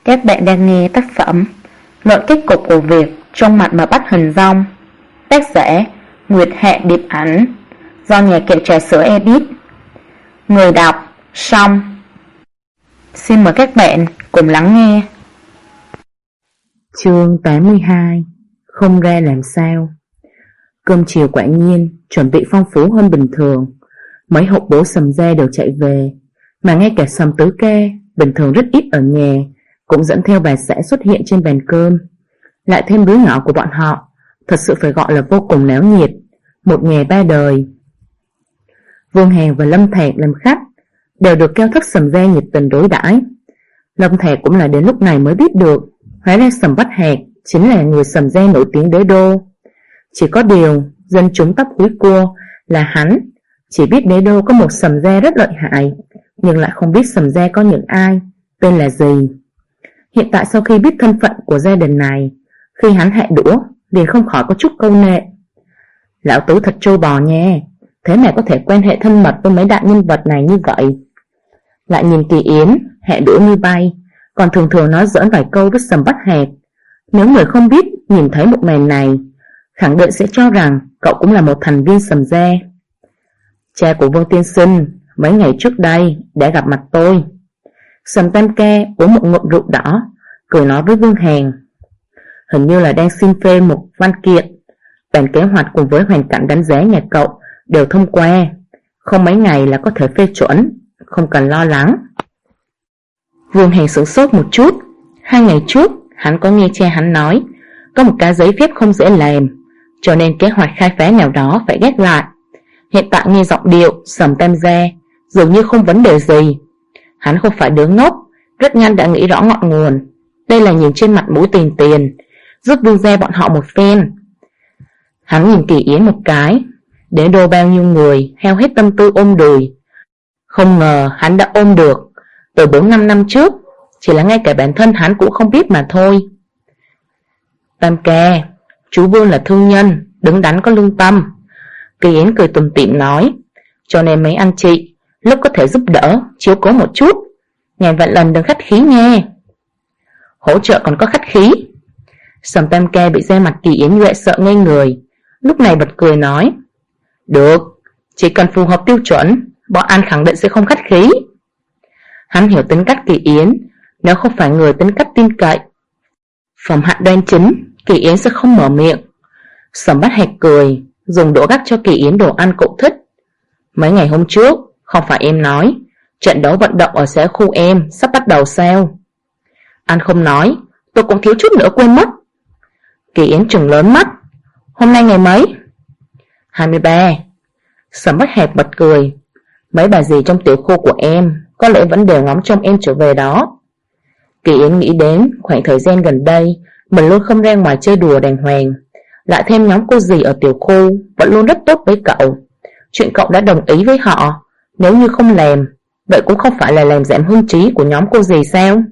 Các bạn đang nghe tác phẩm Luận kết cục của việc trong mặt mà bắt hình dong, tác giả Nguyệt Hạ Điệp Ảnh, do nhà kệ trà sữa edit. Người đọc Song. Xin mời các bạn cùng lắng nghe. Chương 82. Không ra làm sao. Cơm chiều quả nhiên chuẩn bị phong phú hơn bình thường. Mấy hộp bố sầm da đều chạy về, mà ngay cả Sầm Tứ Ca bình thường rất ít ở nhà cũng dẫn theo bà xã xuất hiện trên bàn cơm. Lại thêm đứa nhỏ của bọn họ, thật sự phải gọi là vô cùng náo nhiệt, một nhà ba đời. Vương Hàn và Lâm Thạc làm khách đều được Cao Thất Sầm gia nhiệt tình đối đãi. Lâm Thạc cũng là đến lúc này mới biết được, hóa ra Sầm Bách Hạc chính là người Sầm gia nổi tiếng đế đô. Chỉ có điều dân chúng tóc húi cua là hắn chỉ biết đế đô có một Sầm gia rất lợi hại, nhưng lại không biết Sầm gia có những ai, tên là gì. Hiện tại sau khi biết thân phận của gia đình này, khi hắn hạ đũa liền không khỏi có chút câu nệ. Lão Tứ thật trâu bò nha, thế mà có thể quan hệ thân mật với mấy đại nhân vật này như vậy. Lại nhìn Kỳ Yến hạ đũa như bay, còn thường thường nói giỡn vài câu với Sầm Bách Hạc. Nếu người không biết nhìn thấy một màn này, khẳng định sẽ cho rằng cậu cũng là một thành viên Sầm gia. Cha của Vương tiên sinh mấy ngày trước đây đã gặp mặt tôi. Sầm Tam Ca uống một ngụm rượu đỏ, cười nói với Vương Hàn. Hình như là đang xin phê một văn kiện. Bản kế hoạch cùng với hoàn cảnh đánh giá nhà cậu đều thông qua, không mấy ngày là có thể phê chuẩn, không cần lo lắng. Vương Hàn sửng sốt một chút. 2 ngày trước hắn có nghe cha hắn nói có một cái giấy phép không dễ làm, cho nên kế hoạch khai phá nào đó phải gác lại. Hiện tại nghe giọng điệu Sầm Tam gia dường như không vấn đề gì. Hắn không phải đứa ngốc, rất nhanh đã nghĩ rõ ngọn nguồn. Đây là nhìn trên mặt mũi tiền, giúp Vương gia bọn họ một phen. Hắn nhìn Kỳ Yến một cái, đế đô bao nhiêu người heo hết tâm tư ôm đùi. Không ngờ hắn đã ôm được từ 4-5 năm trước, chỉ là ngay cả bản thân hắn cũng không biết mà thôi. Tam ca, chú Vương là thương nhân, đứng đắn có lương tâm. Kỳ Yến cười tủm tỉm nói, cho nên mấy anh chị lúc có thể giúp đỡ, chiếu cố một chút, ngàn vạn lần đừng khách khí nghe. Hỗ trợ còn có khách khí? Sầm Tam Ca bị da mặt Kỳ Yến dọa sợ ngây người, lúc này bật cười nói, được, chỉ cần phù hợp tiêu chuẩn, bọn anh khẳng định sẽ không khách khí. Hắn hiểu tính cách Kỳ Yến, nếu không phải người tính cách tin cậy, phẩm hạnh đoan chính, Kỳ Yến sẽ không mở miệng. Sầm Bách Hạc cười, dùng đũa gắp cho Kỳ Yến đồ ăn cậu thích. Mấy ngày hôm trước, không phải em nói trận đấu vận động ở xã khu em sắp bắt đầu sao? Anh không nói, tôi cũng thiếu chút nữa quên mất. Kỳ Yến trừng lớn mắt. Hôm nay ngày mấy? 23. Sầm Bách Hạc bật cười. Mấy bà dì trong tiểu khu của em có lẽ vẫn đều ngóng trông em trở về đó. Kỳ Yến nghĩ đến khoảng thời gian gần đây mình luôn không ra ngoài chơi đùa đàng hoàng, lại thêm nhóm cô dì ở tiểu khu vẫn luôn rất tốt với cậu. Chuyện cậu đã đồng ý với họ, nếu như không làm, vậy cũng không phải là làm giảm hưng trí của nhóm cô dì sao?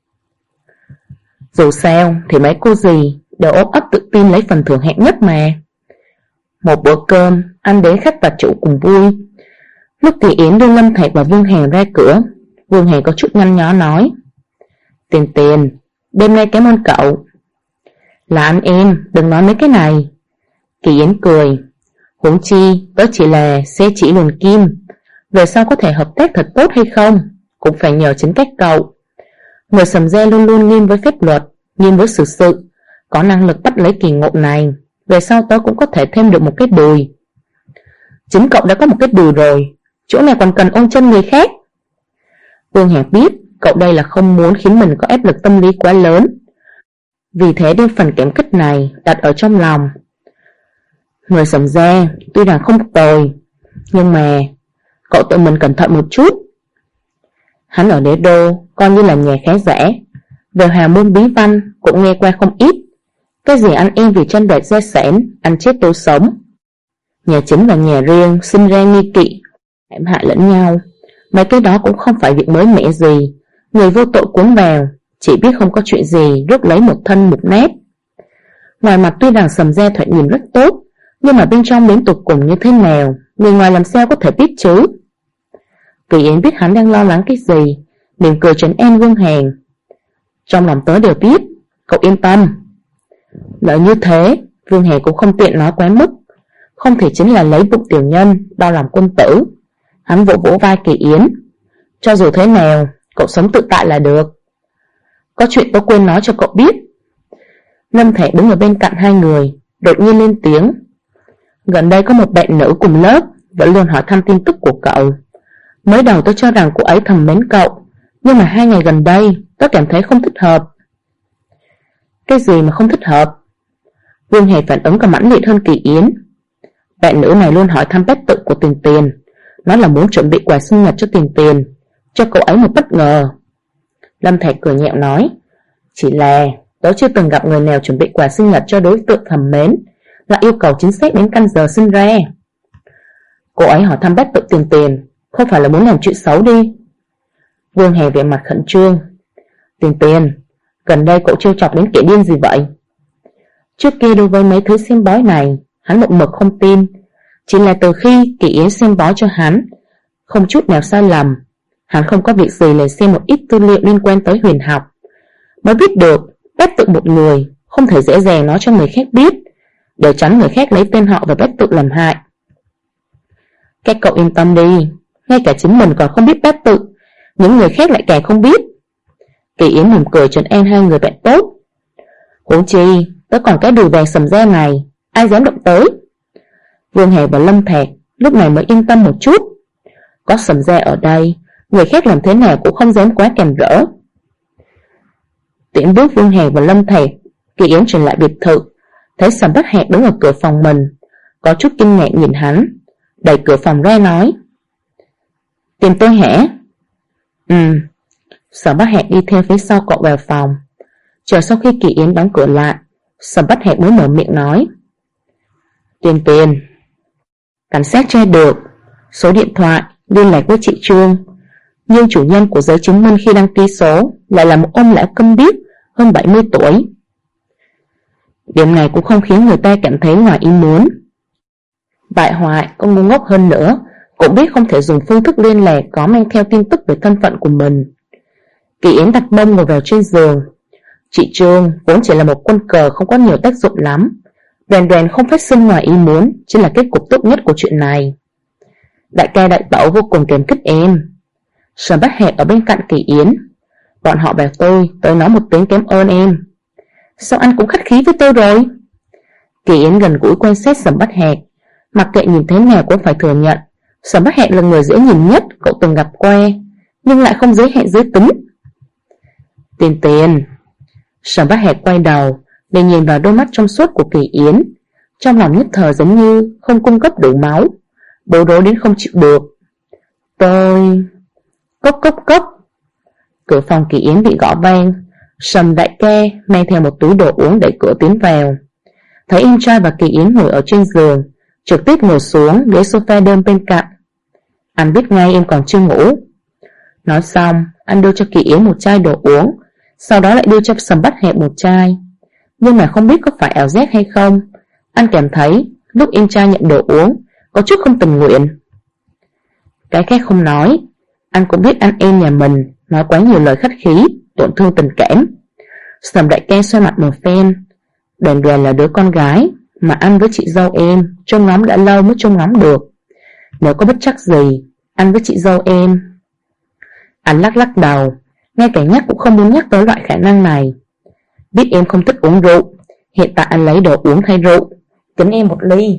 Dù sao thì mấy cô dì đều ôm ấp tự tin lấy phần thưởng hạng nhất mà. Một bữa cơm ăn đến khách và chủ cùng vui. Lúc Kỳ Yến đưa Lâm Thạc và Vương Hàn ra cửa, Vương Hàn có chút nhăn nhó nói, Tiền, đêm nay cảm ơn cậu. Là anh em, đừng nói mấy cái này. Kỳ Yến cười, huống chi đó chỉ là xe chỉ luồn kim, về sau có thể hợp tác thật tốt hay không cũng phải nhờ chính các cậu. Người Sầm gia luôn luôn nghiêm với pháp luật, nghiêm với xử sự, có năng lực bắt lấy kỳ ngộ này, về sau tớ cũng có thể thêm được một cái đùi. Chính cậu đã có một cái đùi rồi, chỗ này còn cần ôm chân người khác. Vương Hạc biết cậu đây là không muốn khiến mình có áp lực tâm lý quá lớn, vì thế đem phần cảm kích này đặt ở trong lòng. Người Sầm gia tuy rằng không tồi, nhưng mà cậu tự mình cẩn thận một chút. Hắn ở đế đô coi như là nhà khá giả, về hào môn bí văn cũng nghe qua không ít. Cái gì anh em vì tranh đoạt gia sản, ăn chết tôi sống, nhà chính và nhà riêng sinh ra nghi kỵ, hãm hại lẫn nhau, mấy cái đó cũng không phải việc mới mẻ gì. Người vô tội cuốn vào, chỉ biết không có chuyện gì rước lấy một thân một nét. Ngoài mặt tuy rằng Sầm gia thoạt nhìn rất tốt, nhưng mà bên trong đến tột cùng như thế nào, người ngoài làm sao có thể biết chứ? Kỳ Yến biết hắn đang lo lắng cái gì, mỉm cười trấn an Vương Hàn. Trong lòng tớ đều biết, cậu yên tâm. Nói như thế, Vương Hề cũng không tiện nói quá mức. Không thể chính là lấy bụng tiểu nhân đo lòng quân tử. Hắn vỗ vỗ vai Kỳ Yến. Cho dù thế nào, cậu sống tự tại là được. Có chuyện tôi quên nói cho cậu biết. Lâm Thẻ đứng ở bên cạnh hai người, đột nhiên lên tiếng. Gần đây có một bạn nữ cùng lớp vẫn luôn hỏi thăm tin tức của cậu. Mới đầu tôi cho rằng cô ấy thầm mến cậu, nhưng mà 2 ngày gần đây tôi cảm thấy không thích hợp. Cái gì mà không thích hợp? Vương Hề phản ứng còn mãnh liệt hơn Kỳ Yến. Bạn nữ này luôn hỏi thăm bét tự của Tiền Tiền, nói là muốn chuẩn bị quà sinh nhật cho Tiền Tiền, cho cậu ấy một bất ngờ. Lâm Thạch cười nhẹo nói, chỉ là tớ chưa từng gặp người nào chuẩn bị quà sinh nhật cho đối tượng thầm mến lại yêu cầu chính xác đến căn giờ sinh ra. Cô ấy hỏi thăm bét tự Tiền Tiền, không phải là muốn làm chuyện xấu đi? Vương Hề vẻ mặt khẩn trương. Tiền Tiền, gần đây cậu trêu chọc đến kẻ điên gì vậy? Trước kia đối với mấy thứ xem bói này, hắn một mực không tin. Chỉ là từ khi Kỳ Yến xem bói cho hắn, không chút nào sai lầm, hắn không có việc gì là xem một ít tư liệu liên quan tới huyền học, mới biết được bét tự một người không thể dễ dàng nói cho người khác biết, để tránh người khác lấy tên họ và bét tự làm hại. Các cậu yên tâm đi, ngay cả chính mình còn không biết bét tự, những người khác lại càng không biết. Kỳ Yến mỉm cười trấn an hai người bạn tốt. Huống chi tớ còn cái đùi vàng sầm da này, ai dám động tới? Vương Hề và Lâm Thạc lúc này mới yên tâm một chút. Có sầm da ở đây, người khác làm thế nào cũng không dám quá càn rỡ. Tiễn bước Vương Hề và Lâm Thạc, Kỳ Yến trở lại biệt thự, thấy Sầm Bách Hạc đứng ở cửa phòng mình, có chút kinh ngạc nhìn hắn, đẩy cửa phòng ra nói, tìm tôi hả? Sầm Bách Hạc đi theo phía sau cậu vào phòng. Chờ sau khi Kỳ Yến đóng cửa lại, Sầm Bách Hạc mới mở miệng nói, Tiền Tiền, cảnh sát tra được số điện thoại liên lạc với chị Trương, nhưng chủ nhân của giấy chứng minh khi đăng ký số lại là một ông lão câm điếc hơn 70 tuổi. Điểm này cũng không khiến người ta cảm thấy ngoài ý muốn. Bại hoại còn ngu ngốc hơn nữa cũng biết không thể dùng phương thức liên lạc có mang theo tin tức về thân phận của mình. Kỳ Yến đặt mông ngồi vào trên giường. Chị Trương vốn chỉ là một quân cờ không có nhiều tác dụng lắm, Đoàn Đoàn không phát sinh ngoài ý muốn chính là kết cục tốt nhất của chuyện này. Đại ca đại tẩu vô cùng cảm kích em. Sầm Bách Hạc ở bên cạnh Kỳ Yến. Bọn họ bảo tôi nói một tiếng cảm ơn em. Sao anh cũng khách khí với tôi rồi? Kỳ Yến gần gũi quan sát Sầm Bách Hạc, mặc kệ nhìn thế nào cũng phải thừa nhận Sầm Bách Hạc là người dễ nhìn nhất cậu từng gặp qua, nhưng lại không giới hạn giới tính. Tiền Tiền. Sầm Bách Hạc quay đầu để nhìn vào đôi mắt trong suốt của Kỳ Yến, trong lòng nhất thời giống như không cung cấp đủ máu, bối rối đến không chịu được. Tôi... Cốc cốc cốc. Cửa phòng Kỳ Yến bị gõ vang. Sầm đại ca mang theo một túi đồ uống đẩy cửa tiến vào. Thấy em trai và Kỳ Yến ngồi ở trên giường, trực tiếp ngồi xuống ghế sofa đơn bên cạnh. Anh biết ngay em còn chưa ngủ. Nói xong, anh đưa cho Kỳ Yến một chai đồ uống, sau đó lại đưa cho Sầm Bách Hạc một chai. Nhưng mà không biết có phải ảo giác hay không, anh cảm thấy lúc em trai nhận đồ uống có chút không tình nguyện. Cái khác không nói, anh cũng biết anh em nhà mình nói quá nhiều lời khách khí, tổn thương tình cảm. Sầm đại ca xoay mặt một phen. Đoàn Đoàn là đứa con gái mà anh với chị dâu em trông ngóng đã lâu mới trông ngóng được. Nếu có bất trắc gì, anh với chị dâu em... Anh lắc lắc đầu, ngay cả nhắc cũng không muốn nhắc tới loại khả năng này. Biết em không thích uống rượu, hiện tại anh lấy đồ uống thay rượu, kính em một ly.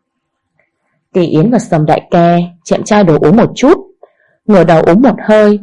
Kỳ Yến và Sầm đại ca chạm chai đồ uống một chút, ngửa đầu uống một hơi.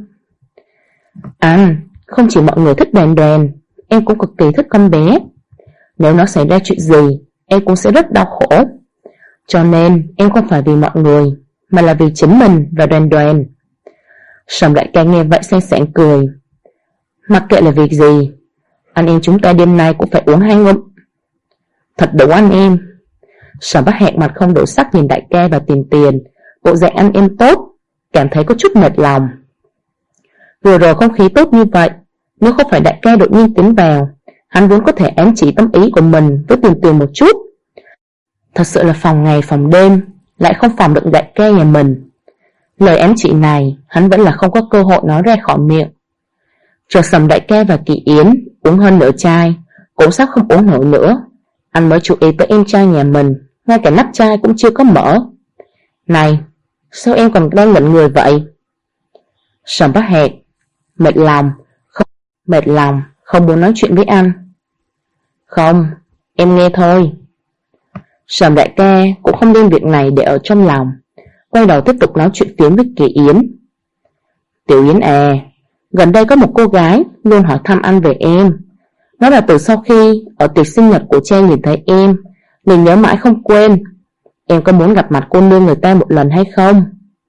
Anh, không chỉ mọi người thích Đoàn Đoàn, em cũng cực kỳ thích con bé. Nếu nó xảy ra chuyện gì, em cũng sẽ rất đau khổ. Cho nên em không phải vì mọi người, mà là vì chính mình và Đoàn Đoàn. Sầm đại ca nghe vậy sang sảng cười. Mặc kệ là việc gì, anh em chúng ta đêm nay cũng phải uống 2 ngụm. Thật đủ anh em. Sầm Bách Hạc mặt không đổi sắc nhìn đại ca và Tiền Tiền, bộ dạng anh em tốt, cảm thấy có chút mệt lòng. Vừa rồi không khí tốt như vậy, nếu không phải đại ca đột nhiên tiến vào, hắn vốn có thể ám chỉ tâm ý của mình với Tiền Tiền một chút. Thật sự là phòng ngày phòng đêm, lại không phòng được đại ca nhà mình. Lời ám chỉ này hắn vẫn là không có cơ hội nói ra khỏi miệng. Chờ Sầm đại ca và Kỳ Yến uống hơn nửa chai cũng sắp không uống nổi nữa, anh mới chú ý tới em trai nhà mình, ngay cả nắp chai cũng chưa có mở. Này, sao em còn đang ngẩn người vậy? Sầm Bát Hẹt mệt lòng, không muốn nói chuyện với anh. Không, em nghe thôi. Sầm đại ca cũng không đem việc này để ở trong lòng, quay đầu tiếp tục nói chuyện phiếm với Kỳ Yến. Tiểu Yến à, gần đây có một cô gái luôn hỏi thăm anh về em. Nó là từ sau khi ở tiệc sinh nhật của Trang nhìn thấy em liền nhớ mãi không quên. Em có muốn gặp mặt cô nương người ta một lần hay không?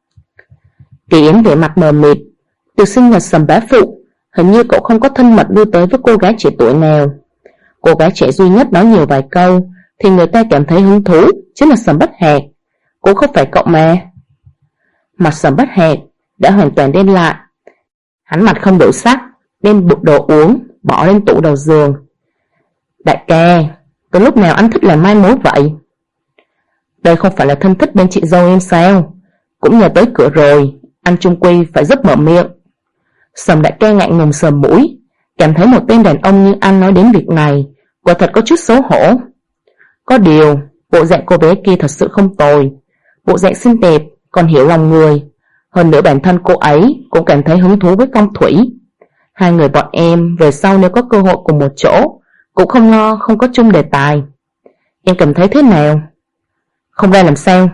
Kỳ Yến vẻ mặt mờ mịt. Tiệc sinh nhật Sầm bá phụ, hình như cậu không có thân mật đưa tới với cô gái trẻ tuổi nào. Cô gái trẻ duy nhất nói nhiều vài câu thì người ta cảm thấy hứng thú chính là Sầm Bát Hẹt, cũng không phải cậu mà. Mặt Sầm Bát Hẹt đã hoàn toàn đen lại. Hắn mặt không đổi sắc, đem bụt đồ uống bỏ lên tủ đầu giường. Đại ca, từ lúc nào anh thích làm mai mối vậy? Đây không phải là thân thích bên chị dâu em sao? Cũng nhờ tới cửa rồi, anh chung quy phải giúp mở miệng. Sầm đại ca ngại ngùng sờ mũi, cảm thấy một tên đàn ông như anh nói đến việc này quả thật có chút xấu hổ. Có điều, bộ dạng cô bé kia thật sự không tồi, bộ dạng xinh đẹp, còn hiểu lòng người. Hơn nữa bản thân cô ấy cũng cảm thấy hứng thú với Công Thủy. Hai người bọn em về sau nếu có cơ hội cùng một chỗ cũng không lo không có chung đề tài. Em cảm thấy thế nào? Không ra làm sao?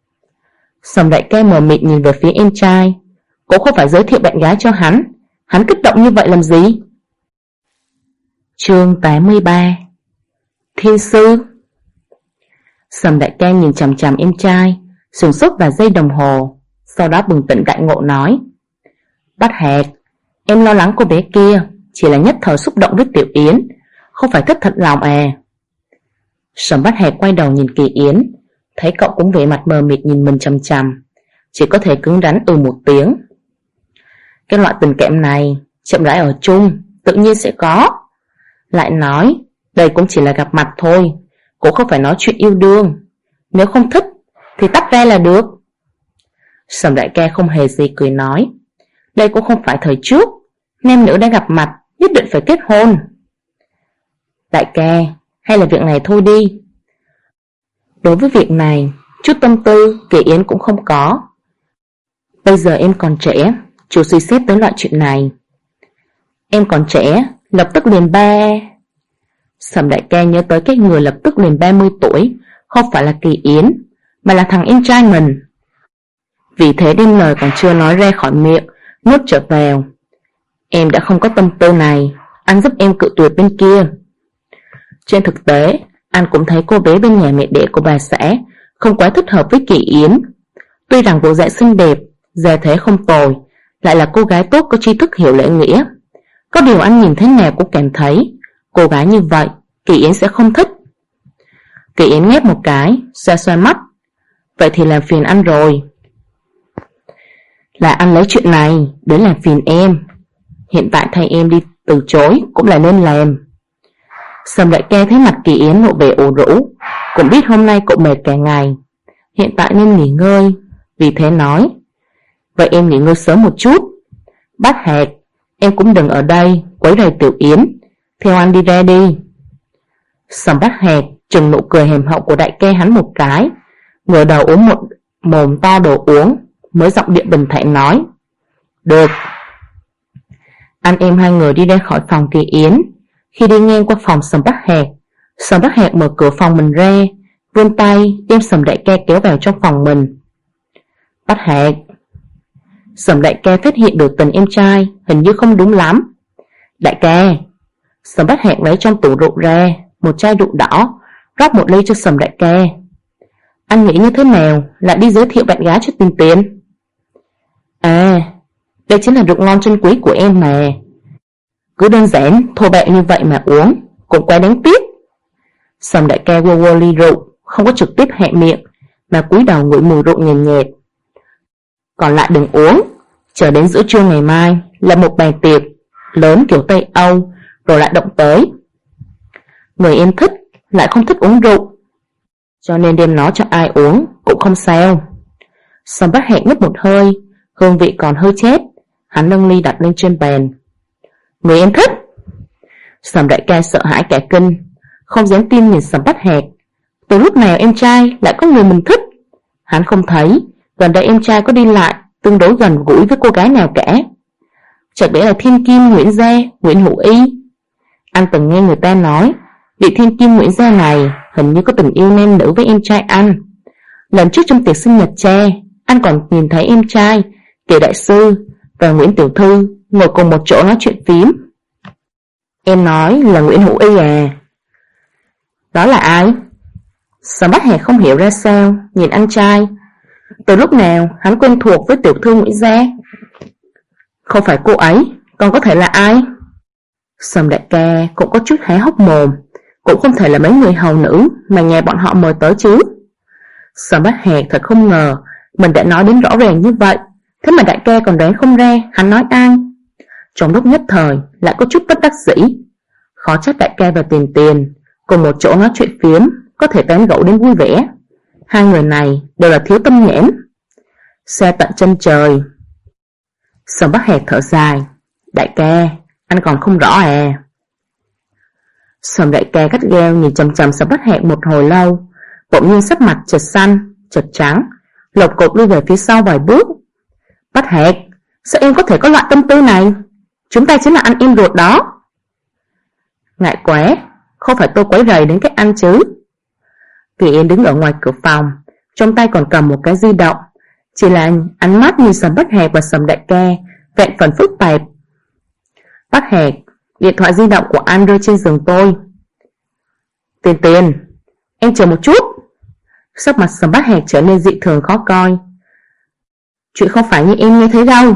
Sầm đại ca mờ mịt nhìn về phía em trai. Cô không phải giới thiệu bạn gái cho hắn kích động như vậy làm gì? Chương 83. Thiên sư. Sầm đại ca nhìn chằm chằm em trai, sửng sốt vài giây đồng hồ, sau đó bừng tỉnh đại ngộ nói: Bát Hẹt, em lo lắng cô bé kia chỉ là nhất thời xúc động với Tiểu Yến, không phải thất thật lòng à? Sầm Bát Hẹt quay đầu nhìn Kỳ Yến, thấy cậu cũng vẻ mặt mờ mịt nhìn mình chằm chằm, chỉ có thể cứng rắn một tiếng. Cái loại tình cảm này chậm rãi ở chung tự nhiên sẽ có. Lại nói đây cũng chỉ là gặp mặt thôi, cũng không phải nói chuyện yêu đương. Nếu không thích thì tách ra là được. Sầm đại ca không hề gì cười nói: Đây cũng không phải thời trước, nam nữ đã gặp mặt nhất định phải kết hôn. Đại ca, hay là việc này thôi đi. Đối với việc này, chút tâm tư Kỳ Yến cũng không có. Bây giờ em còn trẻ, chú suy xét tới loại chuyện này. Em còn trẻ, lập tức liền ba. Sầm đại ca nhớ tới cái người lập tức liền 30 tuổi, không phải là Kỳ Yến, mà là thằng em trai mình. Vì thế đem lời còn chưa nói ra khỏi miệng, nuốt trở vào. Em đã không có tâm tư này, anh giúp em cự tuyệt bên kia. Trên thực tế, anh cũng thấy cô bé bên nhà mẹ đẻ của bà xã không quá thích hợp với Kỳ Yến. Tuy rằng bộ dạng xinh đẹp, gia thế không tồi, lại là cô gái tốt có tri thức hiểu lễ nghĩa. Có điều anh nhìn thế nào cũng cảm thấy cô gái như vậy Kỳ Yến sẽ không thích. Kỳ Yến nhếch một cái, xoa xoa mắt. Vậy thì làm phiền anh rồi. Là anh lấy chuyện này để làm phiền em. Hiện tại thay em đi từ chối cũng là nên làm. Sầm đại ca thấy mặt Kỳ Yến lộ vẻ ủ rũ, cũng biết hôm nay cậu mệt cả ngày, hiện tại nên nghỉ ngơi, vì thế nói: Vậy em nghỉ ngơi sớm một chút. Bát Hẹt, em cũng đừng ở đây quấy rầy Tiểu Yến, theo anh đi ra đi. Sầm Bát Hẹt trừng nụ cười hềm hậu của đại ca hắn một cái, ngửa đầu uống một mồm to đồ uống, mới giọng điệu bình thản nói: Được. Anh em hai người đi ra khỏi phòng Kỳ Yến. Khi đi ngang qua phòng Sầm Bát Hẹt mở cửa phòng mình ra, vươn tay đem Sầm đại ca kéo vào trong phòng mình. Bát Hẹt. Sầm đại ca phát hiện biểu tình em trai hình như không đúng lắm. Đại ca. Sầm Bát Hẹt lấy trong tủ rượu ra một chai rượu đỏ, rót một ly cho Sầm đại ca. Anh nghĩ như thế nào lại đi giới thiệu bạn gái cho Tiền Tiền? À, đây chính là rượu ngon chân quý của em mà. Cứ đơn giản thô bạo như vậy mà uống cũng quá đáng tiếc. Sầm đại ca quơ ly rượu, không có trực tiếp hé miệng, mà cúi đầu ngửi mùi rượu nhàn nhạt. Còn lại đừng uống, chờ đến giữa trưa ngày mai là một bàn tiệc lớn kiểu Tây Âu, rồi lại động tới. Người em thích lại không thích uống rượu, cho nên đem nó cho ai uống cũng không sao. Sầm Bát Hẹt nhấp một hơi, hương vị còn hơi chét, hắn nâng ly đặt lên trên bàn. Người em thích. Sầm đại ca sợ hãi cả kinh, không dám tin nhìn Sầm Bách Hạc. Từ lúc nào em trai lại có người mình thích? Hắn không thấy gần đây em trai có đi lại tương đối gần gũi với cô gái nào cả. Chẳng lẽ là thiên kim Nguyễn Gia, Nguyễn Hữu Y? Anh từng nghe người ta nói vị thiên kim Nguyễn Gia này hình như có tình yêu nam nữ với em trai anh. Lần trước trong tiệc sinh nhật cha, anh còn nhìn thấy em trai Kỳ đại sư và Nguyễn tiểu thư ngồi cùng một chỗ nói chuyện phím. Em nói là Nguyễn Hữu Y à? Đó là ai? Sầm Bách Hạc không hiểu ra sao, nhìn anh trai. Từ lúc nào hắn quen thuộc với tiểu thư Nguyễn Gia? Không phải cô ấy, còn có thể là ai? Sầm đại ca cũng có chút há hốc mồm, cũng không thể là mấy người hầu nữ mà nhà bọn họ mời tới chứ. Sầm Bách Hạc thật không ngờ mình đã nói đến rõ ràng như vậy, thế mà đại ca còn đoán không ra hắn nói ai. Trong lúc nhất thời lại có chút bất đắc dĩ. Khó trách đại ca và Tiền Tiền cùng một chỗ nói chuyện phiếm có thể tán gẫu đến vui vẻ. Hai người này đều là thiếu tâm nhãn. Xa tận chân trời. Sầm Bách Hạc thở dài. Đại ca, anh còn không rõ à? Sầm đại ca gắt gao nhìn chằm chằm Sầm Bách Hạc một hồi lâu, bỗng nhiên sắc mặt chợt xanh, chợt trắng, lột cột lui về phía sau vài bước. Bách Hạc, sao em có thể có loại tâm tư này? Chúng ta chính là anh em ruột đó. Ngại quá, không phải tôi quấy rầy đến các anh chứ. Kỳ Yên đứng ở ngoài cửa phòng, trong tay còn cầm một cái di động, chỉ là ánh mắt nhìn Sầm Bách Hạc và Sầm đại ca vẹn phần phức tạp. Bách Hạc, điện thoại di động của anh rơi trên giường tôi. Tiền Tiền, em chờ một chút. Sắc mặt Sầm Bách Hạc trở nên dị thường khó coi. Chuyện không phải như em nghe thấy đâu.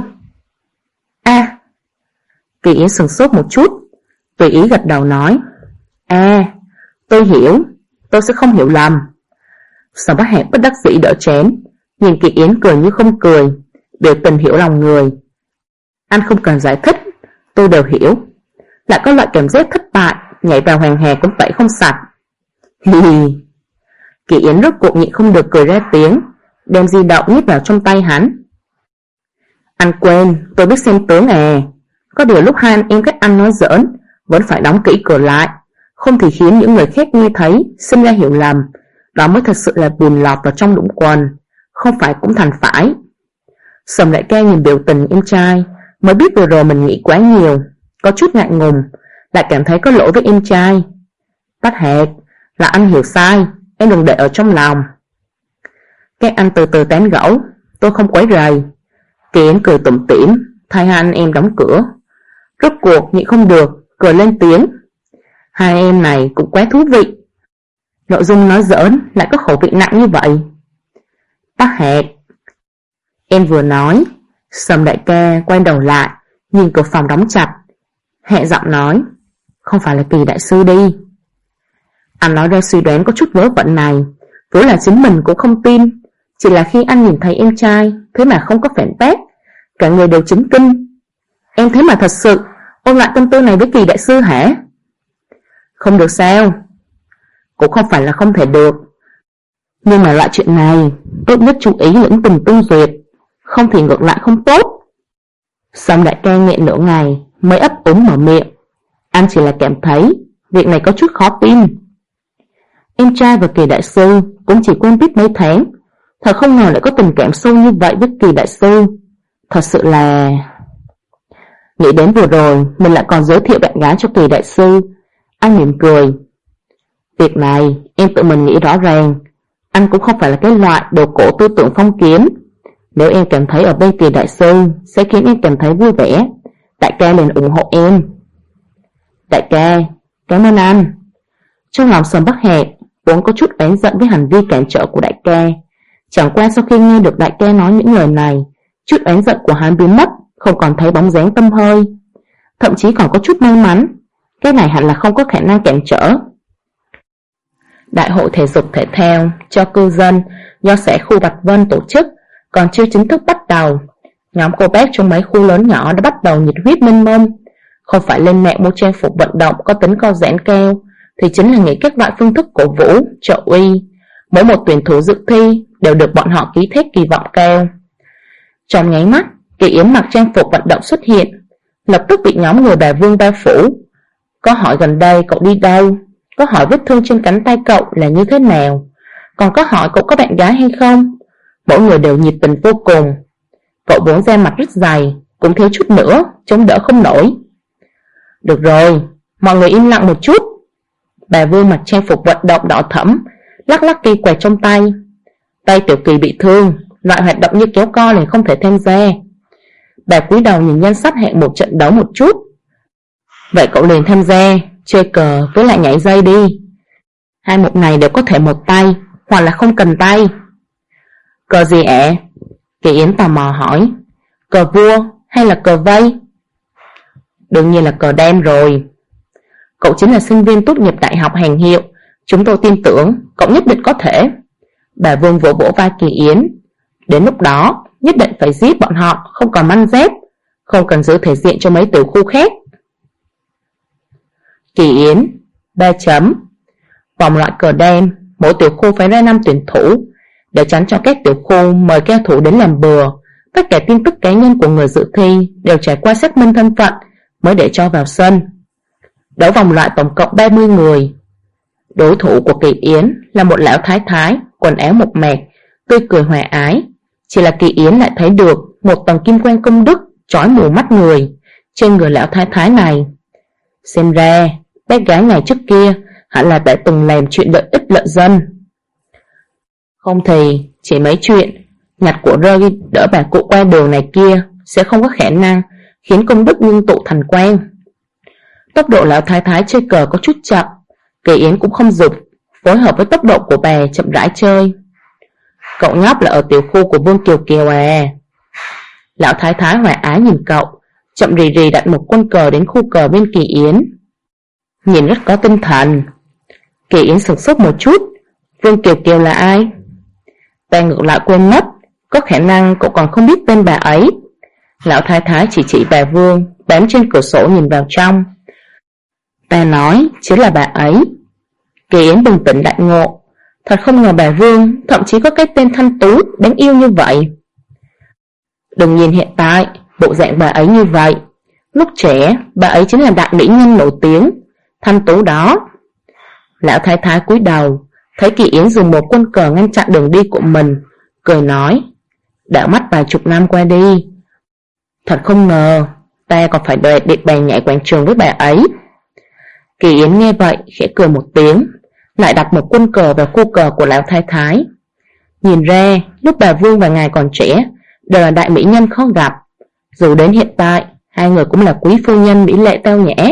À, Kỳ Yến sửng sốt một chút, tùy ý gật đầu nói. À, tôi hiểu, tôi sẽ không hiểu lầm. Sầm Bách Hạc bất đắc dĩ đỡ chén, nhìn Kỳ Yến cười như không cười, biểu tình hiểu lòng người. Anh không cần giải thích, tôi đều hiểu. Lại có loại cảm giác thất bại, nhảy vào hoàng hà cũng tẩy không sạch. Hi hi. Kỳ Yến rốt cuộc nhịn không được cười ra tiếng, đem di động nhét vào trong tay hắn. Anh quên, tôi biết xem tướng à. Có điều lúc hai anh em các anh nói giỡn, vẫn phải đóng kỹ cửa lại, không thì khiến những người khác nghe thấy, sinh ra hiểu lầm. Đó mới thật sự là bùn lọt vào trong đũng quần, không phải cũng thành phải. Sầm đại ca nhìn biểu tình em trai, mới biết vừa rồi mình nghĩ quá nhiều, có chút ngại ngùng, lại cảm thấy có lỗi với em trai. Bách Hạc, là anh hiểu sai, em đừng để ở trong lòng. Các anh từ từ tán gẫu, tôi không quấy rầy. Kỳ cười tủm tỉm, thay hai anh em đóng cửa. Rốt cuộc nhịn không được, cười lên tiếng. Hai em này cũng quá thú vị. Nội dung nói giỡn lại có khẩu vị nặng như vậy. Bách Hạc. Em vừa nói. Sầm đại ca quay đầu lại, nhìn cửa phòng đóng chặt, hạ giọng nói. Không phải là Kỳ đại sư đi. Anh nói ra suy đoán có chút vớ vẩn này, vốn là chính mình cũng không tin. Chỉ là khi anh nhìn thấy em trai, thế mà không có phản bác, cả người đều chấn kinh. Em thế mà thật sự ôm lại tâm tư này với Kỳ đại sư hả? Không được sao? Cũng không phải là không thể được, nhưng mà loại chuyện này tốt nhất chú ý lĩnh tình tương duyệt, không thì ngược lại không tốt. Sầm đại ca nghẹn nửa ngày mới ấp úng mở miệng. Anh chỉ là cảm thấy việc này có chút khó tin. Em trai và Kỳ đại sư cũng chỉ quen biết mấy tháng, thật không ngờ lại có tình cảm sâu như vậy với Kỳ đại sư. Thật sự là... Nghĩ đến vừa rồi mình lại còn giới thiệu bạn gái cho Kỳ đại sư, anh mỉm cười. Việc này em tự mình nghĩ rõ ràng, anh cũng không phải là cái loại đồ cổ tư tưởng phong kiến. Nếu em cảm thấy ở bên Kỳ đại sư sẽ khiến em cảm thấy vui vẻ, đại ca liền ủng hộ em. Đại ca, cảm ơn anh. Trong lòng Sầm Bách Hạc vốn có chút oán giận với hành vi cản trở của đại ca, chẳng qua sau khi nghe được đại ca nói những lời này, chút oán giận của hắn biến mất, không còn thấy bóng dáng tăm hơi. Thậm chí còn có chút may mắn, cái này hẳn là không có khả năng cản trở. Đại hội thể dục thể thao cho cư dân do xã khu Bạch Vân tổ chức còn chưa chính thức bắt đầu. Nhóm cô bác trong mấy khu lớn nhỏ đã bắt đầu nhiệt huyết mênh mông. Không phải lên mạng mua trang phục vận động có tính co giãn cao, thì chính là nghĩ các loại phương thức cổ vũ, trợ uy. Mỗi một tuyển thủ dự thi đều được bọn họ ký thác kỳ vọng cao. Trong nháy mắt, Kỳ Yến mặc trang phục vận động xuất hiện, lập tức bị nhóm người bà Vương bao phủ. Có hỏi gần đây cậu đi đâu, có hỏi vết thương trên cánh tay cậu là như thế nào, còn có hỏi cậu có bạn gái hay không. Mỗi người đều nhiệt tình vô cùng. Cậu vốn da mặt rất dày, cũng thiếu chút nữa chống đỡ không nổi. Được rồi, mọi người im lặng một chút. Bà Vương mặc trang phục vận động đỏ thẫm, lắc lắc cây quẹt trong tay. Tay Tiểu Kỳ bị thương, loại hoạt động như kéo co này không thể tham gia. Bà cúi đầu nhìn danh sách hẹn một trận đấu một chút. Vậy cậu liền tham gia, chơi cờ với lại nhảy dây đi. Hai mục này đều có thể một tay, hoặc là không cần tay. Cờ gì ạ? Kỳ Yến tò mò hỏi. Cờ vua hay là cờ vây? Đương nhiên là cờ đen rồi. Cậu chính là sinh viên tốt nghiệp đại học hàng hiệu, chúng tôi tin tưởng cậu nhất định có thể. Bà Vương vỗ vỗ vai Kỳ Yến. Đến lúc đó nhất định phải giết bọn họ không còn măn dép, không cần giữ thể diện cho mấy tiểu khu khác. Kỳ Yến 3 chấm. Vòng loại cờ đen, mỗi tiểu khu phải ra 5 tuyển thủ, để tránh cho các tiểu khu mời cao thủ đến làm bừa. Tất cả tin tức cá nhân của người dự thi đều trải qua xác minh thân phận mới để cho vào sân. Đấu vòng loại tổng cộng 30 người. Đối thủ của Kỳ Yến là một lão thái thái, quần áo mộc mạc, tươi cười hòa ái. Chỉ là Kỳ Yến lại thấy được một tầng kim quang công đức chói mù mắt người trên người lão thái thái này. Xem ra bé gái này trước kia hẳn là đã từng làm chuyện lợi ích lợi dân. Không thì chỉ mấy chuyện nhặt của rơi đỡ bà cụ qua đường này kia sẽ không có khả năng khiến công đức ngưng tụ thành quang. Tốc độ lão thái thái chơi cờ có chút chậm, Kỳ Yến cũng không giục, phối hợp với tốc độ của bà chậm rãi chơi. Cậu nhóc là ở tiểu khu của Vương Kiều Kiều à? Lão thái thái hòa ái nhìn cậu, chậm rì rì đặt một quân cờ đến khu cờ bên Kỳ Yến. Nhìn rất có tinh thần. Kỳ Yến sửng sốt một chút. Vương Kiều Kiều là ai? Ta ngược lại quên mất, có khả năng cậu còn không biết tên bà ấy. Lão thái thái chỉ bà Vương bám trên cửa sổ nhìn vào trong. Ta nói chính là bà ấy. Kỳ Yến bừng tỉnh đại ngộ. Thật không ngờ bà Vương thậm chí có cái tên thanh tú đáng yêu như vậy. Đừng nhìn hiện tại bộ dạng bà ấy như vậy, lúc trẻ bà ấy chính là đại mỹ nhân nổi tiếng thanh tú đó. Lão thái thái cúi đầu, thấy Kỳ Yến dùng một quân cờ ngăn chặn đường đi của mình, cười nói, đảo mắt vài chục năm qua đi, thật không ngờ ta còn phải đợi điệp bè nhảy quảng trường với bà ấy. Kỳ Yến nghe vậy khẽ cười một tiếng, lại đặt một quân cờ vào khu cờ của lão thái thái. Nhìn ra lúc bà Vương và ngài còn trẻ đều là đại mỹ nhân khó gặp, dù đến hiện tại hai người cũng là quý phu nhân mỹ lệ tao nhã.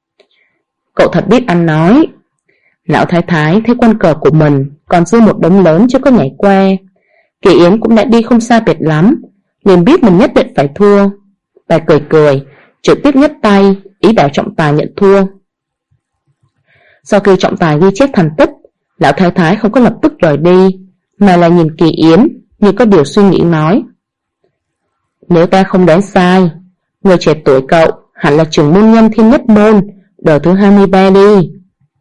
Cậu thật biết ăn nói. Lão thái thái thấy quân cờ của mình còn dư một đống lớn chưa có nhảy qua. Kỳ Yến cũng đã đi không xa biệt lắm, liền biết mình nhất định phải thua. Bà cười cười, trực tiếp nhấc tay ý bảo trọng tài nhận thua. Sau khi trọng tài ghi chép thành tích, lão thái thái không có lập tức rời đi, mà là nhìn Kỳ Yến như có điều suy nghĩ nói, nếu ta không đoán sai, người trẻ tuổi cậu hẳn là trưởng môn nhân Thiên Nhất Môn đời thứ 23 đi.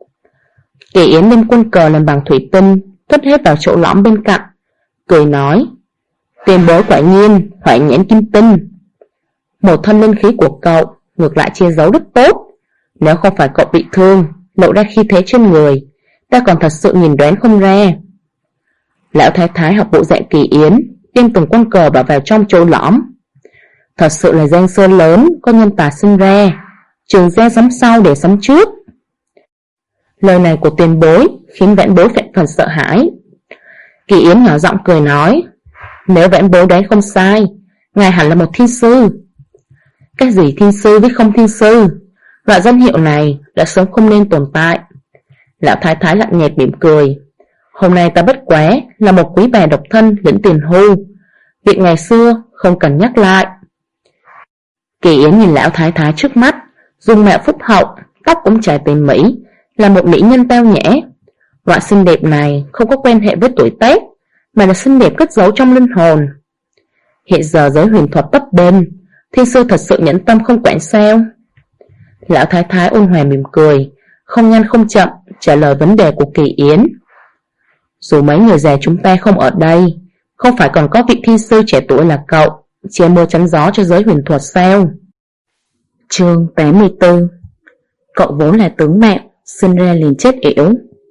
Kỳ Yến đem quân cờ làm bằng thủy tinh cất hết vào chỗ lõm bên cạnh, cười nói, tiền bối quả nhiên hỏa nhãn kim tinh. Một thân linh khí của cậu ngược lại che giấu rất tốt, nếu không phải cậu bị thương lộ ra khí thế trên người, ta còn thật sự nhìn đoán không ra. Lão thái thái học bộ dạng Kỳ Yến, đem từng quân cờ bảo vào trong chỗ lõm. Thật sự là giang sơn lớn có nhân tài sinh ra, trường ra sắm sau để sắm trước. Lời này của tiền bối khiến vãn bối vạn phần sợ hãi. Kỳ Yến nhỏ giọng cười nói, nếu vãn bối đoán không sai, ngài hẳn là một thiên sư. Cái gì thiên sư với không thiên sư, loại danh hiệu này đã sớm không nên tồn tại. Lão thái thái lạnh nhạt mỉm cười, hôm nay ta bất quá là một quý bà độc thân lĩnh tiền hưu, việc ngày xưa không cần nhắc lại. Kỳ Yến nhìn lão thái thái trước mắt, dung mạo phúc hậu, tóc cũng chải tỉ mỉ, là một mỹ nhân tao nhã. Loại xinh đẹp này không có quan hệ với tuổi tác, mà là xinh đẹp cất giấu trong linh hồn. Hiện giờ giới huyền thuật bấp bênh, thiên sư thật sự nhẫn tâm không quản sao? Lão thái thái ôn hòa mỉm cười, không nhanh không chậm trả lời vấn đề của Kỳ Yến. Dù mấy người già chúng ta không ở đây, không phải còn có vị thiên sư trẻ tuổi là cậu che mưa chắn gió cho giới huyền thuật sao? Chương 84. Cậu vốn là tướng mạo, sinh ra liền chết yểu.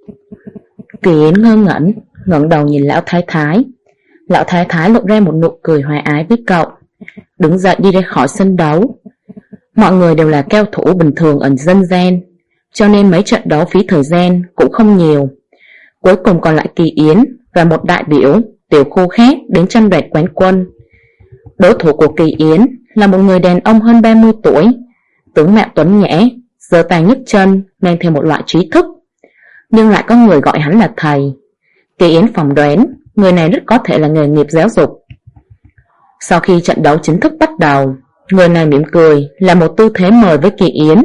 Kỳ Yến ngơ ngẩn, ngẩng đầu nhìn lão thái thái. Lão thái thái lộ ra một nụ cười hòa ái với cậu, đứng dậy đi ra khỏi sân đấu. Mọi người đều là cao thủ bình thường ở dân gian, cho nên mấy trận đấu phí thời gian cũng không nhiều. Cuối cùng còn lại Kỳ Yến và một đại biểu tiểu khu khác đến tranh đoạt quán quân. Đối thủ của Kỳ Yến là một người đàn ông hơn 30 tuổi, tướng mạo tuấn nhã, giơ tay nhấc chân, mang theo một loại trí thức, nhưng lại có người gọi hắn là thầy. Kỳ Yến phỏng đoán người này rất có thể là nghề nghiệp giáo dục. Sau khi trận đấu chính thức bắt đầu, người này mỉm cười làm một tư thế mời với Kỳ Yến,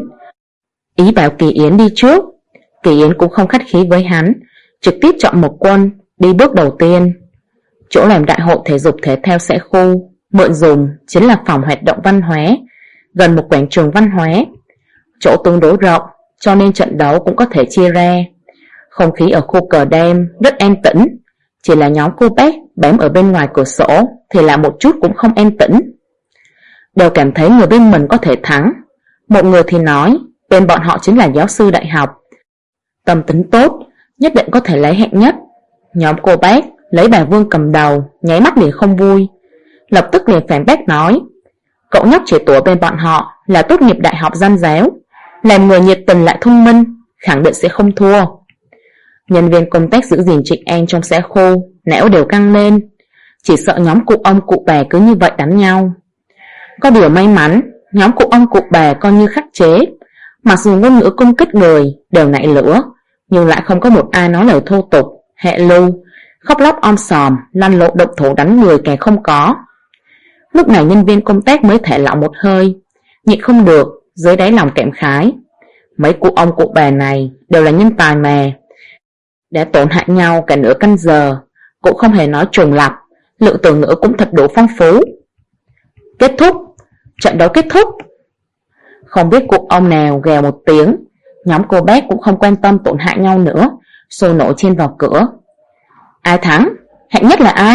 ý bảo Kỳ Yến đi trước. Kỳ Yến cũng không khách khí với hắn, trực tiếp chọn một quân đi bước đầu tiên. Chỗ làm đại hội thể dục thể thao xã khu mượn dùng chính là phòng hoạt động văn hóa, gần một quảng trường văn hóa. Chỗ tương đối rộng, cho nên trận đấu cũng có thể chia ra. Không khí ở khu cờ đêm rất an tĩnh, chỉ là nhóm cô bác bám ở bên ngoài cửa sổ thì là một chút cũng không an tĩnh. Đều cảm thấy người bên mình có thể thắng. Một người thì nói bên bọn họ chính là giáo sư đại học, tâm tính tốt, nhất định có thể lấy hạng nhất. Nhóm cô bác lấy bà Vương cầm đầu, nháy mắt liền không vui, lập tức liền phản bác nói, cậu nhóc trẻ tuổi bên bọn họ là tốt nghiệp đại học Giang giáo, làm người nhiệt tình lại thông minh, khẳng định sẽ không thua. Nhân viên công tác giữ gìn trật an trong xã khu não đều căng lên, chỉ sợ nhóm cụ ông cụ bà cứ như vậy đánh nhau. Có điều may mắn, nhóm cụ ông cụ bà coi như khắc chế, mặc dù ngôn ngữ công kích người đều nảy lửa, nhưng lại không có một ai nói lời thô tục, hệ lưu, khóc lóc om sòm, lăn lộn động thủ đánh người càng không có. Lúc này nhân viên công tác mới thả lỏng một hơi, nhịn không được, dưới đáy lòng cảm khái. Mấy cụ ông cụ bà này đều là nhân tài mà. Đã tổn hại nhau cả nửa canh giờ, cũng không hề nói trùng lặp, lượng từ ngữ cũng thật đủ phong phú. Kết thúc, trận đấu kết thúc. Không biết cụ ông nào gào một tiếng, nhóm cô bác cũng không quan tâm tổn hại nhau nữa, sôi nổi chen vào cửa. Ai thắng? Hạng nhất là ai?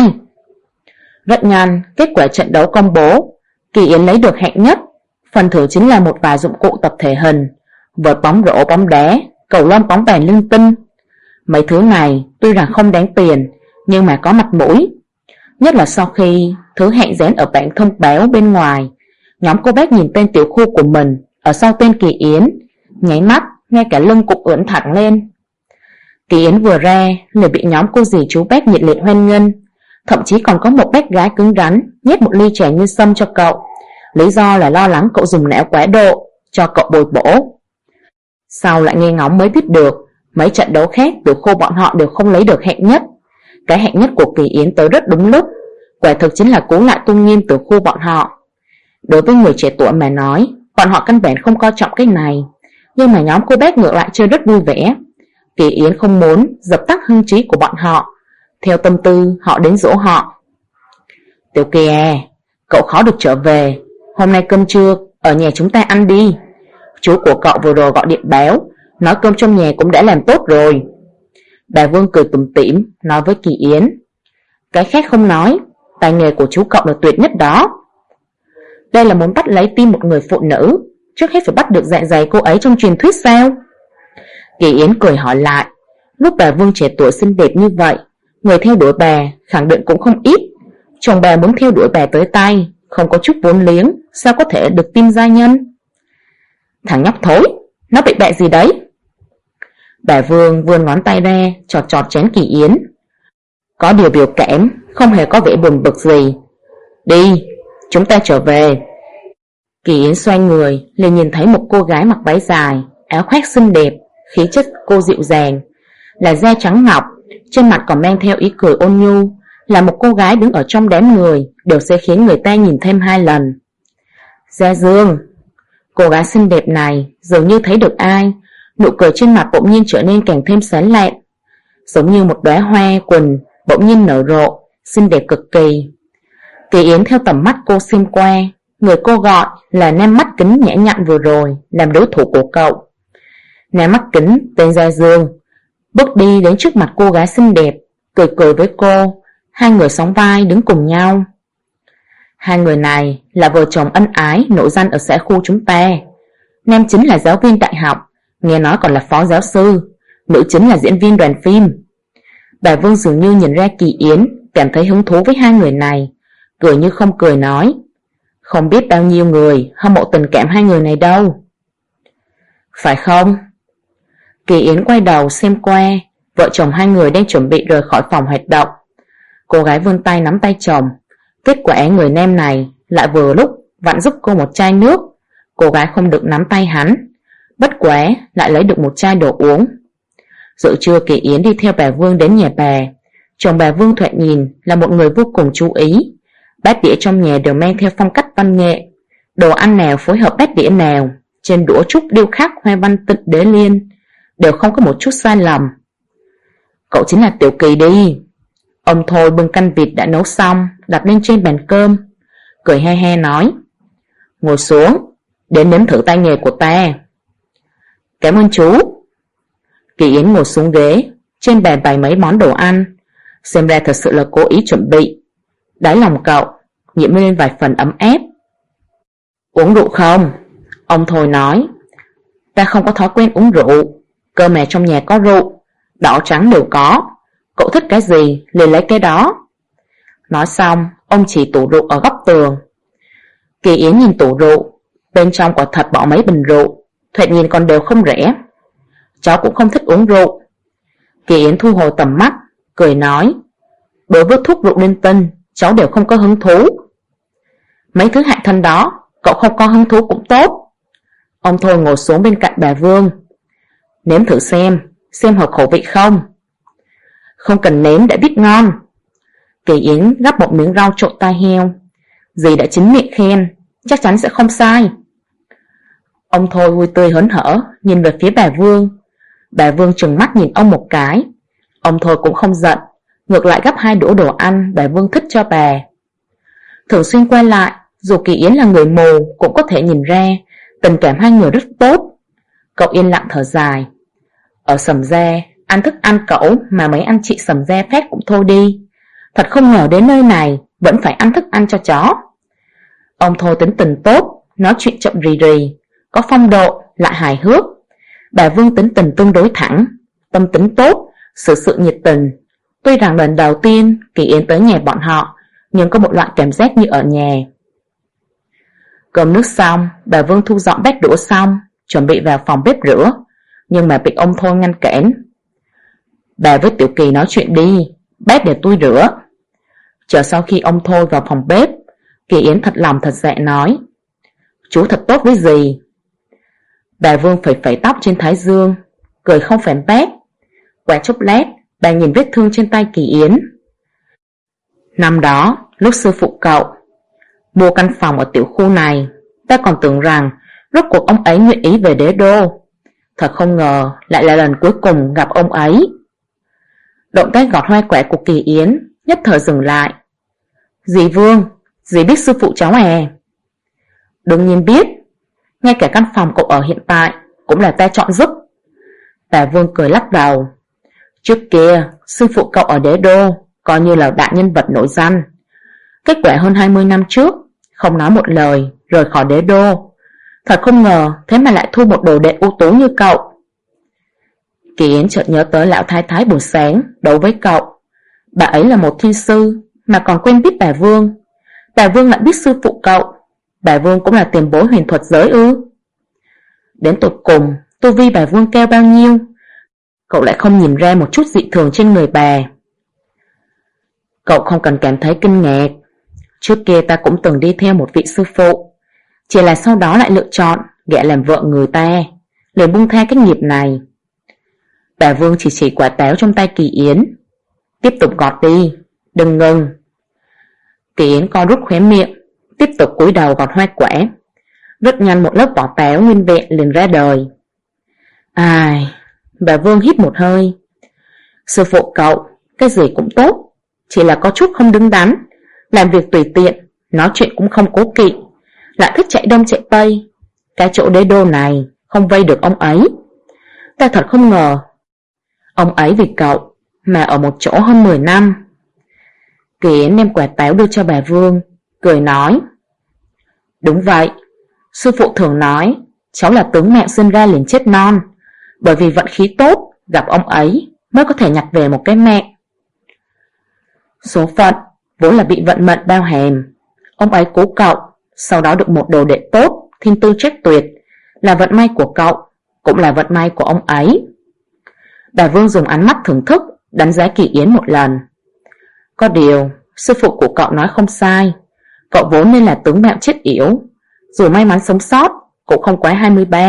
Rất nhanh, kết quả trận đấu công bố. Kỳ Yến lấy được hạng nhất, phần thưởng chính là một vài dụng cụ tập thể hình, vợt bóng rổ, bóng đá, cầu lông, bóng bàn linh tinh. Mấy thứ này tuy rằng không đáng tiền, nhưng mà có mặt mũi. Nhất là sau khi thứ hạng dán ở bảng thông báo bên ngoài, nhóm cô bác nhìn tên tiểu khu của mình ở sau tên Kỳ Yến, nháy mắt ngay cả lưng cũng ưỡn thẳng lên. Kỳ Yến vừa ra liền bị nhóm cô dì chú bác nhiệt liệt hoan nghênh, thậm chí còn có một bác gái cứng rắn nhét một ly trà như sâm cho cậu, lý do là lo lắng cậu dùng não quá độ, cho cậu bồi bổ. Sau lại nghe ngóng mới biết được, mấy trận đấu khác tiểu khu bọn họ đều không lấy được hạng nhất. Cái hạng nhất của Kỳ Yến tới rất đúng lúc, quả thực chính là cứu lại tôn nghiêm tiểu khu bọn họ. Đối với người trẻ tuổi mà nói, bọn họ căn bản không coi trọng cái này, nhưng mà nhóm cô bác ngược lại chơi rất vui vẻ. Kỳ Yến không muốn dập tắt hưng trí của bọn họ, theo tâm tư họ đến dỗ họ. Tiểu Kỳ à, cậu khó được trở về, hôm nay cơm trưa ở nhà chúng ta ăn đi. Chú của cậu vừa rồi gọi điện báo, nói cơm trong nhà cũng đã làm tốt rồi. Bà Vương cười tủm tỉm nói với Kỳ Yến, cái khác không nói, tài nghề của chú cậu là tuyệt nhất đó. Đây là muốn bắt lấy tim một người phụ nữ, trước hết phải bắt được dạ dày cô ấy trong truyền thuyết sao? Kỳ Yến cười hỏi lại, lúc bà Vương trẻ tuổi xinh đẹp như vậy, người theo đuổi bà khẳng định cũng không ít. Chồng bà muốn theo đuổi bà tới tay, không có chút vốn liếng, sao có thể được tin gia nhân? Thằng nhóc thối, nó bị bẹ gì đấy? Bà Vương vươn ngón tay ra, chọt chọt chén Kỳ Yến. Có điều biểu cảm, không hề có vẻ buồn bực gì. Đi, chúng ta trở về. Kỳ Yến xoay người, liền nhìn thấy một cô gái mặc váy dài, áo khoác xinh đẹp, khí chất cô dịu dàng, là da trắng ngọc, trên mặt còn mang theo ý cười ôn nhu, là một cô gái đứng ở trong đám người, đều sẽ khiến người ta nhìn thêm hai lần. Gia Dương. Cô gái xinh đẹp này dường như thấy được ai, nụ cười trên mặt bỗng nhiên trở nên càng thêm sáng lạn, giống như một đóa hoa quỳnh bỗng nhiên nở rộ, xinh đẹp cực kỳ. Kỳ Yến theo tầm mắt cô xem qua, người cô gọi là nam mắt kính nhã nhặn vừa rồi làm đối thủ của cậu. Nam mắt kính tên Gia Dương bước đi đến trước mặt cô gái xinh đẹp, cười cười với cô. Hai người sóng vai đứng cùng nhau. Hai người này là vợ chồng ân ái nổi danh ở xã khu chúng ta. nam chính là giáo viên đại học, nghe nói còn là phó giáo sư, nữ chính là diễn viên đoàn phim. Bà Vương dường như nhìn ra Kỳ Yến cảm thấy hứng thú với hai người này, cười như không cười nói, không biết bao nhiêu người hâm mộ tình cảm hai người này đâu. Phải không? Kỳ Yến quay đầu xem qua, vợ chồng hai người đang chuẩn bị rời khỏi phòng hoạt động. Cô gái vươn tay nắm tay chồng, kết quả người nam này lại vừa lúc vặn giúp cô một chai nước. Cô gái không được nắm tay hắn, bất quá lại lấy được một chai đồ uống. Giữa trưa Kỳ Yến đi theo bà Vương đến nhà bà. Chồng bà Vương thoạt nhìn là một người vô cùng chú ý. Bát đĩa trong nhà đều mang theo phong cách văn nghệ, đồ ăn nào phối hợp bát đĩa nào, trên đũa trúc điêu khắc hoa văn tịnh đế liên, đều không có một chút sai lầm. Cậu chính là Tiểu Kỳ đi. Ông Thôi bưng canh vịt đã nấu xong đặt lên trên bàn cơm, cười he he nói, ngồi xuống, đến nếm thử tay nghề của ta. Cảm ơn chú. Kỳ Yến ngồi xuống ghế, trên bàn bày mấy món đồ ăn, xem ra thật sự là cố ý chuẩn bị. Đáy lòng cậu nhiễm lên vài phần ấm áp. Uống rượu không? Ông Thôi nói, ta không có thói quen uống rượu, cơ mà trong nhà có rượu, đỏ trắng đều có, cậu thích cái gì liền lấy cái đó. Nói xong, ông chỉ tủ rượu ở góc tường. Kỳ Yến nhìn tủ rượu, bên trong quả thật bỏ mấy bình rượu, thoạt nhìn còn đều không rẻ. Cháu cũng không thích uống rượu. Kỳ Yến thu hồi tầm mắt, cười nói, đối với thuốc rượu linh tinh, cháu đều không có hứng thú. Mấy thứ hại thân đó, cậu không có hứng thú cũng tốt. Ông Thôi ngồi xuống bên cạnh bà Vương. Nếm thử xem hợp khẩu vị không. Không cần nếm đã biết ngon. Kỳ Yến gắp một miếng rau trộn tai heo. Dì đã chính miệng khen, chắc chắn sẽ không sai. Ông Thôi vui tươi hớn hở nhìn về phía bà Vương. Bà Vương trừng mắt nhìn ông một cái. Ông Thôi cũng không giận, ngược lại gắp 2 đũa đồ ăn bà Vương thích cho bà. Thường xuyên quay lại, dù Kỳ Yến là người mù cũng có thể nhìn ra tình cảm hai người rất tốt. Cậu yên lặng thở dài. Ở Sầm Gia, ăn thức ăn cẩu mà mấy anh chị Sầm Gia phát cũng thôi đi, thật không ngờ đến nơi này vẫn phải ăn thức ăn cho chó. Ông Thôi tính tình tốt, nói chuyện chậm rì rì, có phong độ lại hài hước. Bà Vương tính tình tương đối thẳng, tâm tính tốt, sự nhiệt tình. Tuy rằng lần đầu tiên Kỳ Yến tới nhà bọn họ, nhưng có một loại cảm giác như ở nhà. Cơm nước xong, bà Vương thu dọn bát đũa xong, chuẩn bị vào phòng bếp rửa, nhưng mà bị ông Thôi ngăn cản. Bà với Tiểu Kỳ nói chuyện đi, bát để tôi rửa. Chờ sau khi ông Thôi vào phòng bếp, Kỳ Yến thật lòng thật dạ nói, chú thật tốt với dì. Bà Vương phẩy phẩy tóc trên thái dương, cười không phản bác. Qua chốc lát, bà nhìn vết thương trên tay Kỳ Yến. Năm đó, lúc sư phụ cậu mua căn phòng ở tiểu khu này, ta còn tưởng rằng rốt cuộc ông ấy nguyện ý về đế đô. Thật không ngờ lại là lần cuối cùng gặp ông ấy. Động tác gọt hoa quả của Kỳ Yến nhất thời dừng lại. Dì Vương, dì biết sư phụ cháu à? Đương nhiên biết, ngay cả căn phòng cậu ở hiện tại cũng là ta chọn giúp. Bà Vương cười lắc đầu. Trước kia, sư phụ cậu ở đế đô coi như là đại nhân vật nổi danh. Kết quả hơn 20 năm trước, không nói một lời, rời khỏi đế đô. Thật không ngờ thế mà lại thu một đồ đệ ưu tú như cậu. Kỳ Yến chợt nhớ tới lão thái thái buổi sáng đấu với cậu. Bà ấy là một thiên sư mà còn quen biết bà Vương. Bà Vương lại biết sư phụ cậu. Bà Vương cũng là tiền bối huyền thuật giới ư? Đến tột cùng, tu vi bà Vương cao bao nhiêu, cậu lại không nhìn ra một chút dị thường trên người bà. Cậu không cần cảm thấy kinh ngạc. Trước kia ta cũng từng đi theo một vị sư phụ, chỉ là sau đó lại lựa chọn gả làm vợ người ta, liền buông tha cái nghiệp này. Bà Vương chỉ quả táo trong tay Kỳ Yến. Tiếp tục gọt đi, đừng ngừng. Kỳ Yến co rút khóe miệng, tiếp tục cúi đầu gọt hoa quả. Rất nhanh một lớp vỏ táo nguyên vẹn liền ra đời. Ai, bà Vương hít một hơi. Sư phụ cậu, cái gì cũng tốt, chỉ là có chút không đứng đắn, làm việc tùy tiện, nói chuyện cũng không cố kỵ, lại thích chạy đông chạy tây. Cái chỗ đế đô này không vây được ông ấy. Ta thật không ngờ ông ấy vì cậu mà ở một chỗ hơn 10 năm. Kỳ Yến đem quả táo đưa cho bà Vương, cười nói, đúng vậy, sư phụ thường nói cháu là tướng mạo sinh ra liền chết non, bởi vì vận khí tốt, gặp ông ấy mới có thể nhặt về một cái mạng. Số phận vốn là bị vận mệnh bao hàm. Ông ấy cố cậu, sau đó được một đồ đệ tốt, thiên tư trách tuyệt, là vận may của cậu, cũng là vận may của ông ấy. Bà Vương dùng ánh mắt thưởng thức đánh giá Kỳ Yến một lần. Có điều, sư phụ của cậu nói không sai, cậu vốn nên là tướng mạo chết yểu, dù may mắn sống sót cũng không quá 23.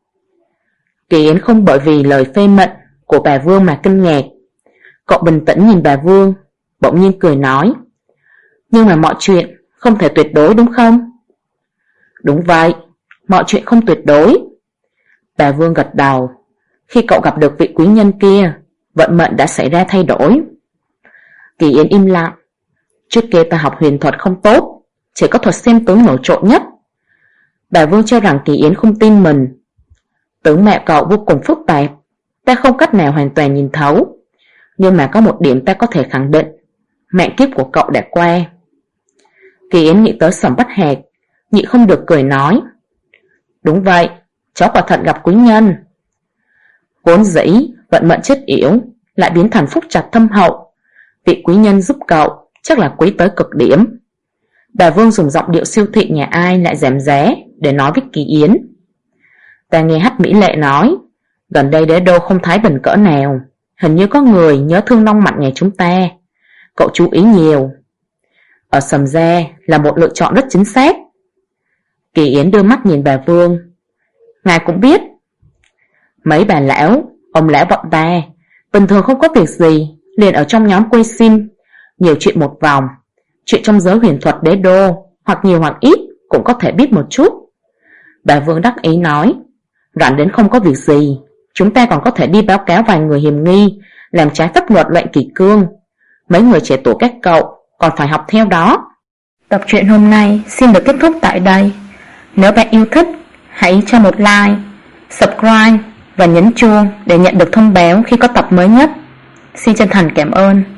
Kỳ Yến không bởi vì lời phê mệnh của bà Vương mà kinh ngạc. Cậu bình tĩnh nhìn bà Vương, bỗng nhiên cười nói, nhưng mà mọi chuyện không thể tuyệt đối đúng không? Đúng vậy, mọi chuyện không tuyệt đối. Bà Vương gật đầu. Khi cậu gặp được vị quý nhân kia, vận mệnh đã xảy ra thay đổi. Kỳ Yến im lặng. Trước kia ta học huyền thuật không tốt, chỉ có thuật xem tướng nổi trội nhất. Bà Vương cho rằng Kỳ Yến không tin mình. Tướng mẹ cậu vô cùng phức tạp, ta không cách nào hoàn toàn nhìn thấu. Nhưng mà có một điểm ta có thể khẳng định, mạng kiếp của cậu đã qua. Kỳ Yến nghĩ tới Sầm Bách Hạc, nhị không được cười nói, đúng vậy, cháu quả thật gặp quý nhân. Vốn dĩ vận mệnh chết yểu lại biến thành phúc trạch thâm hậu, vị quý nhân giúp cậu chắc là quý tới cực điểm. Bà Vương dùng giọng điệu siêu thị nhà ai lại giảm giá để nói với Kỳ Yến. Ta nghe Hách Mỹ Lệ nói, gần đây đế đô không thái bình cỡ nào, hình như có người nhớ thương nông mặn nhà chúng ta. Cậu chú ý nhiều. Ở Sầm Gia là một lựa chọn rất chính xác. Kỳ Yến đưa mắt nhìn bà Vương. Ngài cũng biết, mấy bà lão, ông lão bọn ta bình thường không có việc gì liền ở trong nhóm quay sim, nhiều chuyện một vòng. Chuyện trong giới huyền thuật đế đô, hoặc nhiều hoặc ít cũng có thể biết một chút. Bà Vương đắc ý nói, rảnh đến không có việc gì, chúng ta còn có thể đi báo cáo vài người hiểm nghi làm trái pháp luật lệnh kỷ cương. Mấy người trẻ tuổi các cậu còn phải học theo đó. Tập truyện hôm nay xin được kết thúc tại đây. Nếu bạn yêu thích, hãy cho một like, subscribe và nhấn chuông để nhận được thông báo khi có tập mới nhất. Xin chân thành cảm ơn.